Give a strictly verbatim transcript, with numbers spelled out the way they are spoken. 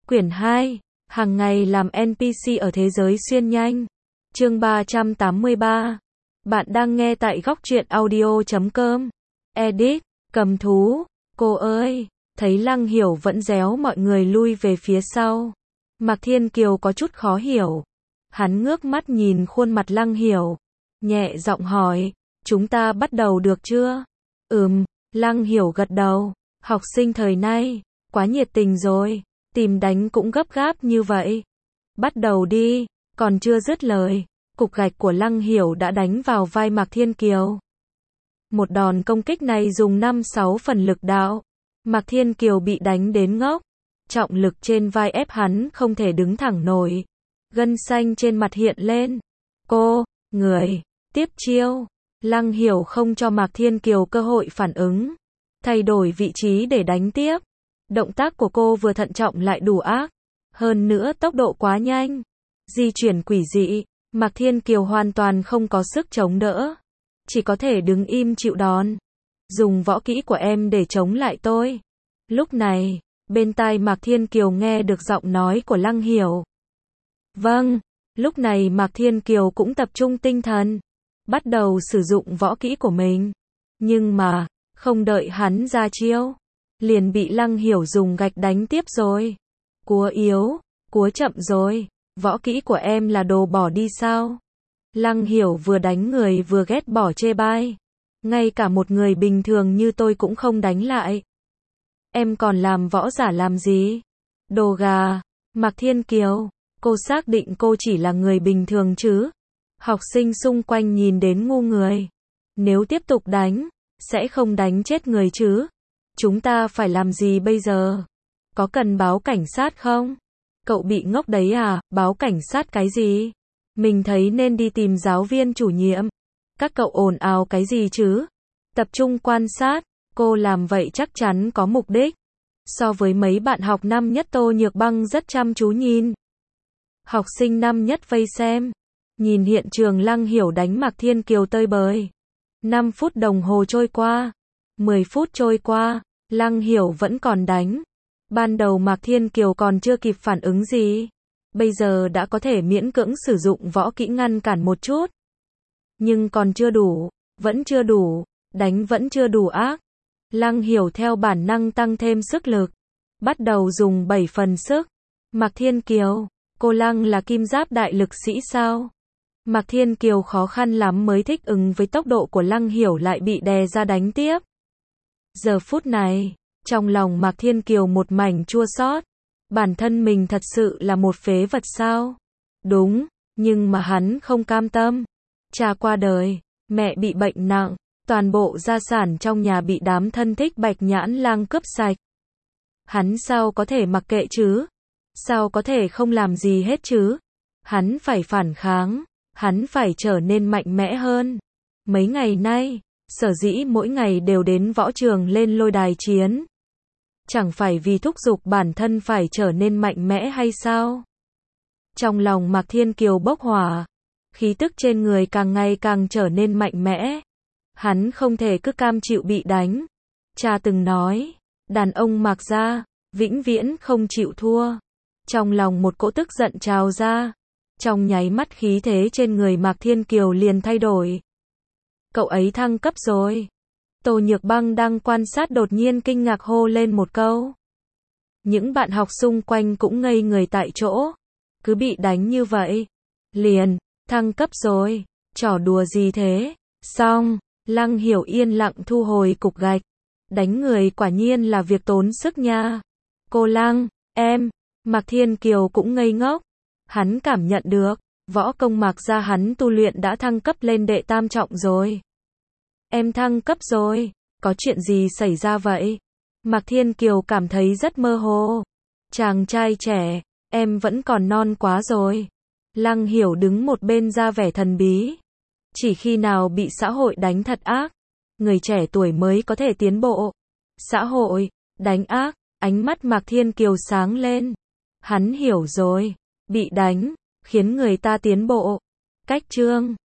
Quyển hai, hàng ngày làm en pê xê ở thế giới xuyên nhanh. Chương ba trăm tám mươi ba. Bạn đang nghe tại góc truyện audio chấm com. Edit, cầm thú, cô ơi, thấy Lăng Hiểu vẫn réo mọi người lui về phía sau. Mạc Thiên Kiều có chút khó hiểu. Hắn ngước mắt nhìn khuôn mặt Lăng Hiểu, nhẹ giọng hỏi, chúng ta bắt đầu được chưa? Ừm, Lăng Hiểu gật đầu, học sinh thời nay, quá nhiệt tình rồi, tìm đánh cũng gấp gáp như vậy. Bắt đầu đi, còn chưa dứt lời, cục gạch của Lăng Hiểu đã đánh vào vai Mạc Thiên Kiều. Một đòn công kích này dùng năm sáu phần lực đạo. Mạc Thiên Kiều bị đánh đến ngốc, trọng lực trên vai ép hắn không thể đứng thẳng nổi. Gân xanh trên mặt hiện lên. Cô, người, tiếp chiêu. Lăng Hiểu không cho Mạc Thiên Kiều cơ hội phản ứng, thay đổi vị trí để đánh tiếp. Động tác của cô vừa thận trọng lại đủ ác, hơn nữa tốc độ quá nhanh, di chuyển quỷ dị, Mạc Thiên Kiều hoàn toàn không có sức chống đỡ, chỉ có thể đứng im chịu đòn. Dùng võ kỹ của em để chống lại tôi. Lúc này, bên tai Mạc Thiên Kiều nghe được giọng nói của Lăng Hiểu. Vâng, lúc này Mạc Thiên Kiều cũng tập trung tinh thần, bắt đầu sử dụng võ kỹ của mình. Nhưng mà, không đợi hắn ra chiêu, liền bị Lăng Hiểu dùng gạch đánh tiếp rồi. Cúa yếu, cúa chậm rồi, võ kỹ của em là đồ bỏ đi sao? Lăng Hiểu vừa đánh người vừa ghét bỏ chê bai. Ngay cả một người bình thường như tôi cũng không đánh lại. Em còn làm võ giả làm gì? Đồ gà. Mạc Thiên Kiều, cô xác định cô chỉ là người bình thường chứ? Học sinh xung quanh nhìn đến ngu người. Nếu tiếp tục đánh, sẽ không đánh chết người chứ? Chúng ta phải làm gì bây giờ? Có cần báo cảnh sát không? Cậu bị ngốc đấy à? Báo cảnh sát cái gì? Mình thấy nên đi tìm giáo viên chủ nhiệm. Các cậu ồn ào cái gì chứ? Tập trung quan sát, cô làm vậy chắc chắn có mục đích. So với mấy bạn học năm nhất Tô Nhược Băng rất chăm chú nhìn. Học sinh năm nhất vây xem, nhìn hiện trường Lăng Hiểu đánh Mạc Thiên Kiều tơi bời. năm phút đồng hồ trôi qua, mười phút trôi qua, Lăng Hiểu vẫn còn đánh. Ban đầu Mạc Thiên Kiều còn chưa kịp phản ứng gì, bây giờ đã có thể miễn cưỡng sử dụng võ kỹ ngăn cản một chút. Nhưng còn chưa đủ, vẫn chưa đủ, đánh vẫn chưa đủ ác. Lăng Hiểu theo bản năng tăng thêm sức lực, bắt đầu dùng bảy phần sức. Mạc Thiên Kiều, cô Lăng là kim giáp đại lực sĩ sao? Mạc Thiên Kiều khó khăn lắm mới thích ứng với tốc độ của Lăng Hiểu lại bị đè ra đánh tiếp. Giờ phút này, trong lòng Mạc Thiên Kiều một mảnh chua xót. Bản thân mình thật sự là một phế vật sao? Đúng, nhưng mà hắn không cam tâm. Cha qua đời, mẹ bị bệnh nặng, toàn bộ gia sản trong nhà bị đám thân thích Bạch Nhãn Lang cướp sạch. Hắn sao có thể mặc kệ chứ? Sao có thể không làm gì hết chứ? Hắn phải phản kháng, hắn phải trở nên mạnh mẽ hơn. Mấy ngày nay, sở dĩ mỗi ngày đều đến võ trường lên lôi đài chiến. Chẳng phải vì thúc giục bản thân phải trở nên mạnh mẽ hay sao? Trong lòng Mạc Thiên Kiều bốc hỏa, khí tức trên người càng ngày càng trở nên mạnh mẽ. Hắn không thể cứ cam chịu bị đánh. Cha từng nói, đàn ông Mạc gia, vĩnh viễn không chịu thua. Trong lòng một cỗ tức giận trào ra. Trong nháy mắt khí thế trên người Mạc Thiên Kiều liền thay đổi. Cậu ấy thăng cấp rồi. Tô Nhược Băng đang quan sát đột nhiên kinh ngạc hô lên một câu. Những bạn học xung quanh cũng ngây người tại chỗ. Cứ bị đánh như vậy. Liền, thăng cấp rồi. Trò đùa gì thế? Xong, Lăng Hiểu yên lặng thu hồi cục gạch. Đánh người quả nhiên là việc tốn sức nha. Cô Lăng, em, Mạc Thiên Kiều cũng ngây ngốc. Hắn cảm nhận được, võ công Mạc gia hắn tu luyện đã thăng cấp lên đệ tam trọng rồi. Em thăng cấp rồi, có chuyện gì xảy ra vậy? Mạc Thiên Kiều cảm thấy rất mơ hồ. Chàng trai trẻ, em vẫn còn non quá rồi. Lăng Hiểu đứng một bên ra vẻ thần bí. Chỉ khi nào bị xã hội đánh thật ác, người trẻ tuổi mới có thể tiến bộ. Xã hội, đánh ác, ánh mắt Mạc Thiên Kiều sáng lên. Hắn hiểu rồi, bị đánh, khiến người ta tiến bộ. Cách chương